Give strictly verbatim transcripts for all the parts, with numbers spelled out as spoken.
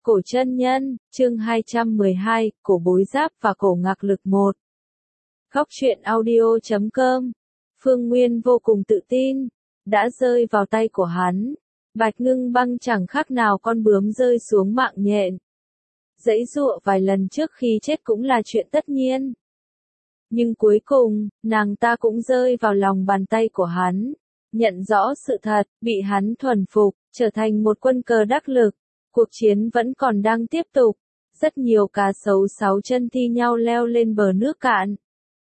Cổ chân nhân, chương hai trăm mười hai, cổ bối giáp và cổ ngạc lực một. Góc truyện audio chấm com. Phương Nguyên vô cùng tự tin, đã rơi vào tay của hắn. Bạch Ngưng Băng chẳng khác nào con bướm rơi xuống mạng nhện. Giãy giụa vài lần trước khi chết cũng là chuyện tất nhiên. Nhưng cuối cùng, nàng ta cũng rơi vào lòng bàn tay của hắn. Nhận rõ sự thật, bị hắn thuần phục, trở thành một quân cờ đắc lực. Cuộc chiến vẫn còn đang tiếp tục. Rất nhiều cá sấu sáu chân thi nhau leo lên bờ nước cạn.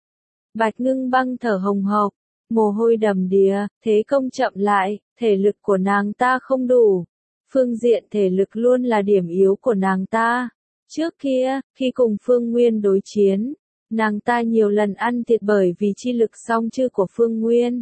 Bạch Ngưng Băng thở hồng hộc, mồ hôi đầm đìa, thế công chậm lại, thể lực của nàng ta không đủ. Phương diện thể lực luôn là điểm yếu của nàng ta. Trước kia, khi cùng Phương Nguyên đối chiến, nàng ta nhiều lần ăn thiệt bởi vì chi lực song chư của Phương Nguyên.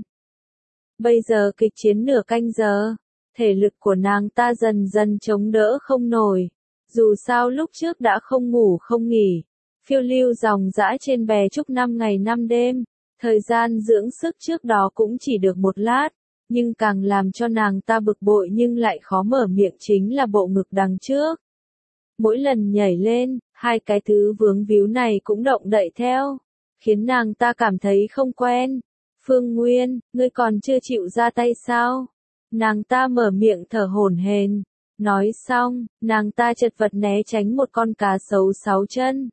Bây giờ kịch chiến nửa canh giờ, thể lực của nàng ta dần dần chống đỡ không nổi. Dù sao lúc trước đã không ngủ không nghỉ, phiêu lưu dòng dã trên bè trúc năm ngày năm đêm, thời gian dưỡng sức trước đó cũng chỉ được một lát, nhưng càng làm cho nàng ta bực bội nhưng lại khó mở miệng chính là bộ ngực đằng trước. Mỗi lần nhảy lên, hai cái thứ vướng víu này cũng động đậy theo, khiến nàng ta cảm thấy không quen. Phương Nguyên, ngươi còn chưa chịu ra tay sao? Nàng ta mở miệng thở hổn hển. Nói xong, nàng ta chật vật né tránh một con cá sấu sáu chân.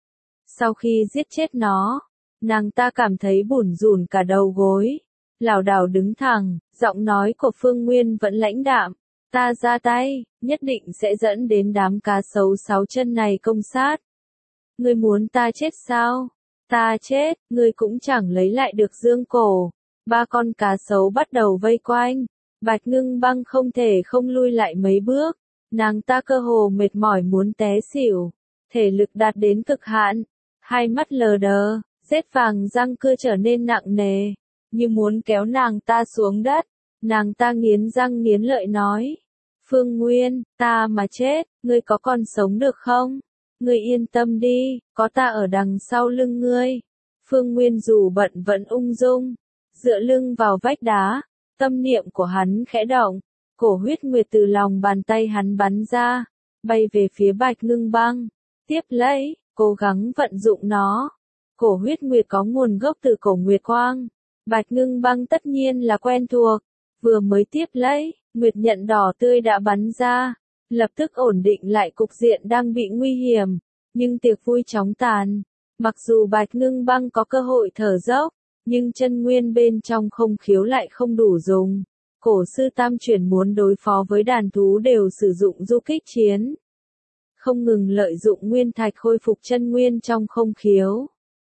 Sau khi giết chết nó, nàng ta cảm thấy bủn rủn cả đầu gối. Lảo đảo đứng thẳng, giọng nói của Phương Nguyên vẫn lãnh đạm. Ta ra tay, nhất định sẽ dẫn đến đám cá sấu sáu chân này công sát. Ngươi muốn ta chết sao? Ta chết, ngươi cũng chẳng lấy lại được dương cổ. Ba con cá sấu bắt đầu vây quanh. Bạch Ngưng Băng không thể không lui lại mấy bước. Nàng ta cơ hồ mệt mỏi muốn té xỉu. Thể lực đạt đến cực hạn. Hai mắt lờ đờ, rết vàng răng cưa trở nên nặng nề. Như muốn kéo nàng ta xuống đất. Nàng ta nghiến răng nghiến lợi nói. Phương Nguyên, ta mà chết, ngươi có còn sống được không? Ngươi yên tâm đi, có ta ở đằng sau lưng ngươi. Phương Nguyên dù bận vẫn ung dung, dựa lưng vào vách đá, tâm niệm của hắn khẽ động, cổ huyết nguyệt từ lòng bàn tay hắn bắn ra, bay về phía Bạch Ngưng Băng, tiếp lấy, cố gắng vận dụng nó. Cổ huyết nguyệt có nguồn gốc từ cổ nguyệt quang, Bạch Ngưng Băng tất nhiên là quen thuộc, vừa mới tiếp lấy, nguyệt nhận đỏ tươi đã bắn ra. Lập tức ổn định lại cục diện đang bị nguy hiểm, nhưng tiệc vui chóng tàn. Mặc dù Bạch Ngưng Băng có cơ hội thở dốc, nhưng chân nguyên bên trong không khiếu lại không đủ dùng. Cổ sư tam chuyển muốn đối phó với đàn thú đều sử dụng du kích chiến. Không ngừng lợi dụng nguyên thạch khôi phục chân nguyên trong không khiếu.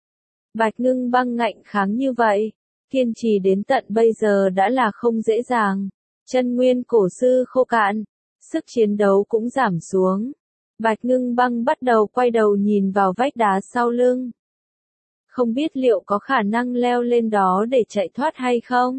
Bạch Ngưng Băng ngạnh kháng như vậy, kiên trì đến tận bây giờ đã là không dễ dàng. Chân nguyên cổ sư khô cạn. Sức chiến đấu cũng giảm xuống. Bạch Ngưng Băng bắt đầu quay đầu nhìn vào vách đá sau lưng. Không biết liệu có khả năng leo lên đó để chạy thoát hay không?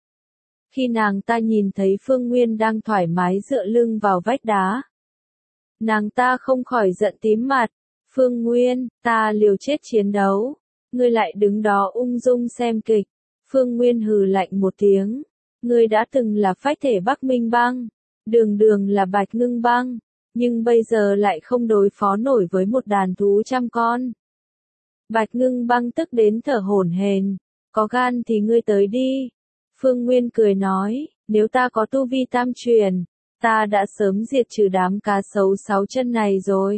Khi nàng ta nhìn thấy Phương Nguyên đang thoải mái dựa lưng vào vách đá, nàng ta không khỏi giận tím mặt. Phương Nguyên, ta liều chết chiến đấu, ngươi lại đứng đó ung dung xem kịch. Phương Nguyên hừ lạnh một tiếng. Ngươi đã từng là phách thể Bắc Minh Băng. Đường đường là Bạch Ngưng Băng, nhưng bây giờ lại không đối phó nổi với một đàn thú trăm con. Bạch Ngưng Băng tức đến thở hổn hển, có gan thì ngươi tới đi. Phương Nguyên cười nói, nếu ta có tu vi tam truyền, ta đã sớm diệt trừ đám cá sấu sáu chân này rồi.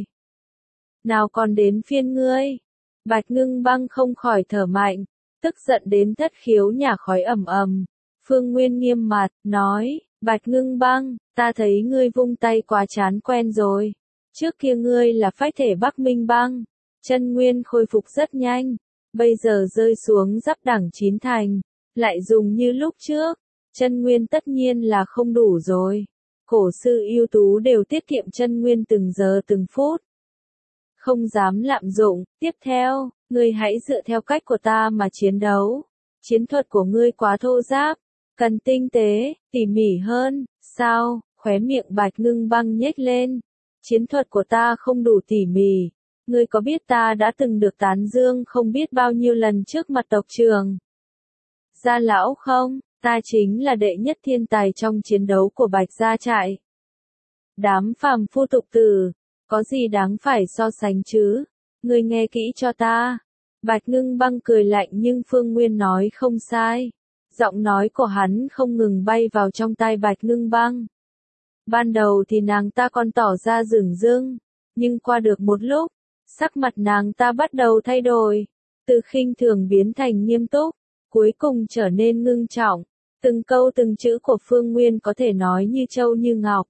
Nào còn đến phiên ngươi. Bạch Ngưng Băng không khỏi thở mạnh, tức giận đến thất khiếu nhả khói ầm ầm. Phương Nguyên nghiêm mặt, nói, Bạch Ngưng Băng, ta thấy ngươi vung tay quá chán quen rồi. Trước kia ngươi là phách thể Bắc Minh Băng, chân nguyên khôi phục rất nhanh, bây giờ rơi xuống giáp đẳng chín thành, lại dùng như lúc trước, chân nguyên tất nhiên là không đủ rồi. Cổ sư ưu tú đều tiết kiệm chân nguyên từng giờ từng phút. Không dám lạm dụng, tiếp theo, ngươi hãy dựa theo cách của ta mà chiến đấu. Chiến thuật của ngươi quá thô ráp. Cần tinh tế, tỉ mỉ hơn, sao? Khóe miệng Bạch Ngưng Băng nhếch lên. Chiến thuật của ta không đủ tỉ mỉ. Ngươi có biết ta đã từng được tán dương không biết bao nhiêu lần trước mặt tộc trưởng Gia lão không? Ta chính là đệ nhất thiên tài trong chiến đấu của Bạch gia trại. Đám phàm phu tục tử, có gì đáng phải so sánh chứ? Ngươi nghe kỹ cho ta. Bạch Ngưng Băng cười lạnh nhưng Phương Nguyên nói không sai. Giọng nói của hắn không ngừng bay vào trong tai Bạch Ngưng Băng. Ban đầu thì nàng ta còn tỏ ra dửng dưng, nhưng qua được một lúc, sắc mặt nàng ta bắt đầu thay đổi, từ khinh thường biến thành nghiêm túc, cuối cùng trở nên ngưng trọng. Từng câu từng chữ của Phương Nguyên có thể nói như châu như ngọc.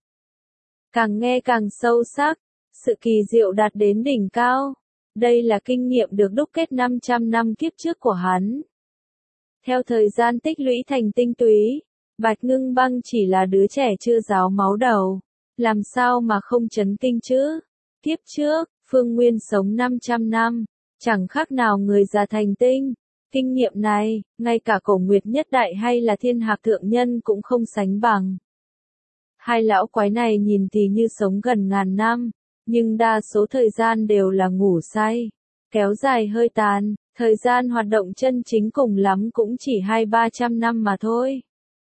Càng nghe càng sâu sắc, sự kỳ diệu đạt đến đỉnh cao. Đây là kinh nghiệm được đúc kết năm trăm năm kiếp trước của hắn. Theo thời gian tích lũy thành tinh túy, Bạch Ngưng Băng chỉ là đứa trẻ chưa ráo máu đầu. Làm sao mà không chấn kinh chứ? Kiếp trước, Phương Nguyên sống năm trăm năm, chẳng khác nào người già thành tinh. Kinh nghiệm này, ngay cả Cổ Nguyệt Nhất Đại hay là Thiên Hạc Thượng Nhân cũng không sánh bằng. Hai lão quái này nhìn thì như sống gần ngàn năm, nhưng đa số thời gian đều là ngủ say, kéo dài hơi tàn, thời gian hoạt động chân chính cùng lắm cũng chỉ hai ba trăm năm mà thôi.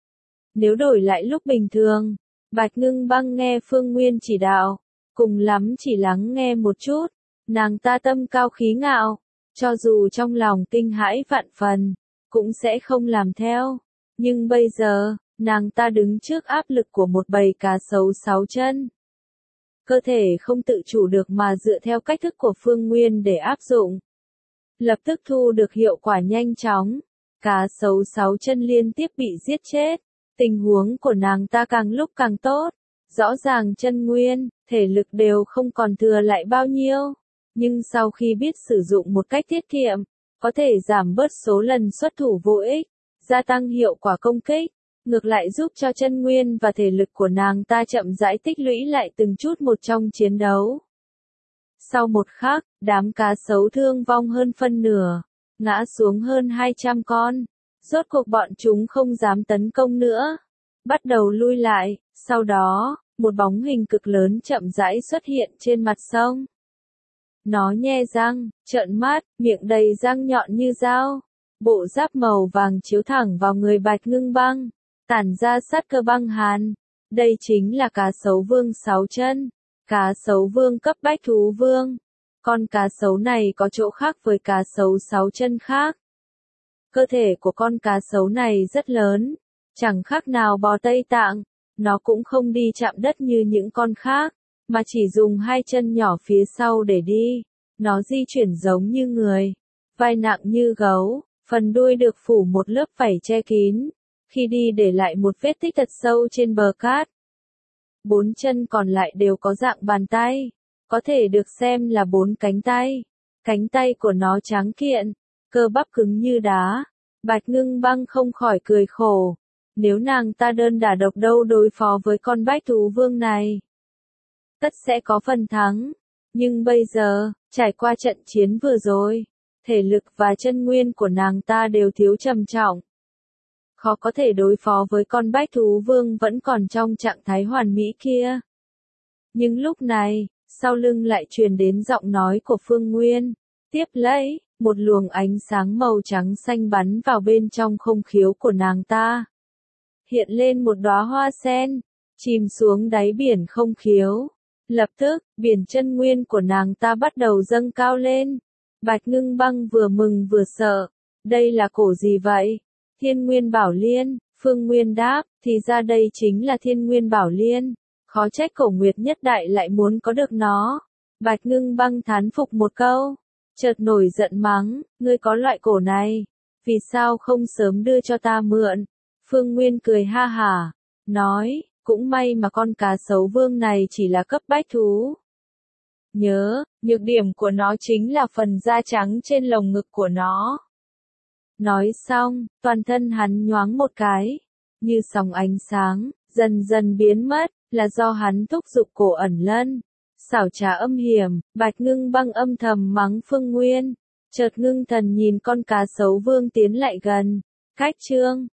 Nếu đổi lại lúc bình thường, Bạch Ngưng Băng nghe Phương Nguyên chỉ đạo, cùng lắm chỉ lắng nghe một chút, nàng ta tâm cao khí ngạo, cho dù trong lòng kinh hãi vạn phần, cũng sẽ không làm theo. Nhưng bây giờ, nàng ta đứng trước áp lực của một bầy cá sấu sáu chân. Cơ thể không tự chủ được mà dựa theo cách thức của Phương Nguyên để áp dụng. Lập tức thu được hiệu quả nhanh chóng. Cá sấu sáu chân liên tiếp bị giết chết. Tình huống của nàng ta càng lúc càng tốt. Rõ ràng chân nguyên, thể lực đều không còn thừa lại bao nhiêu. Nhưng sau khi biết sử dụng một cách tiết kiệm, có thể giảm bớt số lần xuất thủ vô ích, gia tăng hiệu quả công kích, ngược lại giúp cho chân nguyên và thể lực của nàng ta chậm rãi tích lũy lại từng chút một trong chiến đấu. Sau một khắc, đám cá sấu thương vong hơn phân nửa, ngã xuống hơn hai trăm con, rốt cuộc bọn chúng không dám tấn công nữa, bắt đầu lui lại, sau đó, một bóng hình cực lớn chậm rãi xuất hiện trên mặt sông. Nó nhe răng, trợn mắt, miệng đầy răng nhọn như dao, bộ giáp màu vàng chiếu thẳng vào người Bạch Ngưng Băng, tản ra sát cơ băng hàn. Đây chính là cá sấu vương sáu chân, cá sấu vương cấp bách thú vương. Con cá sấu này có chỗ khác với cá sấu sáu chân khác. Cơ thể của con cá sấu này rất lớn, chẳng khác nào bò Tây Tạng, nó cũng không đi chạm đất như những con khác, mà chỉ dùng hai chân nhỏ phía sau để đi. Nó di chuyển giống như người, vai nặng như gấu, phần đuôi được phủ một lớp vảy che kín, khi đi để lại một vết tích thật sâu trên bờ cát. Bốn chân còn lại đều có dạng bàn tay, có thể được xem là bốn cánh tay. Cánh tay của nó tráng kiện, cơ bắp cứng như đá. Bạch Ngưng Băng không khỏi cười khổ. Nếu nàng ta đơn đả độc đâu đối phó với con bách thú vương này, tất sẽ có phần thắng. Nhưng bây giờ, trải qua trận chiến vừa rồi, thể lực và chân nguyên của nàng ta đều thiếu trầm trọng. Khó có thể đối phó với con bách thú vương vẫn còn trong trạng thái hoàn mỹ kia. Nhưng lúc này, sau lưng lại truyền đến giọng nói của Phương Nguyên. Tiếp lấy, một luồng ánh sáng màu trắng xanh bắn vào bên trong không khiếu của nàng ta. Hiện lên một đóa hoa sen, chìm xuống đáy biển không khiếu. Lập tức, biển chân nguyên của nàng ta bắt đầu dâng cao lên. Bạch Ngưng Băng vừa mừng vừa sợ. Đây là cổ gì vậy? Thiên Nguyên Bảo Liên. Phương Nguyên đáp, thì ra đây chính là Thiên Nguyên Bảo Liên. Khó trách Cổ Nguyệt Nhất Đại lại muốn có được nó. Bạch Ngưng Băng thán phục một câu, chợt nổi giận mắng, ngươi có loại cổ này, vì sao không sớm đưa cho ta mượn? Phương Nguyên cười ha hả, nói, cũng may mà con cá sấu vương này chỉ là cấp bách thú. Nhớ, nhược điểm của nó chính là phần da trắng trên lồng ngực của nó. Nói xong, toàn thân hắn nhoáng một cái, như sóng ánh sáng, dần dần biến mất, là do hắn thúc giục cổ ẩn lân. Xảo trá âm hiểm, Bạch Ngưng Băng âm thầm mắng Phương Nguyên, chợt ngưng thần nhìn con cá sấu vương tiến lại gần. Cách chương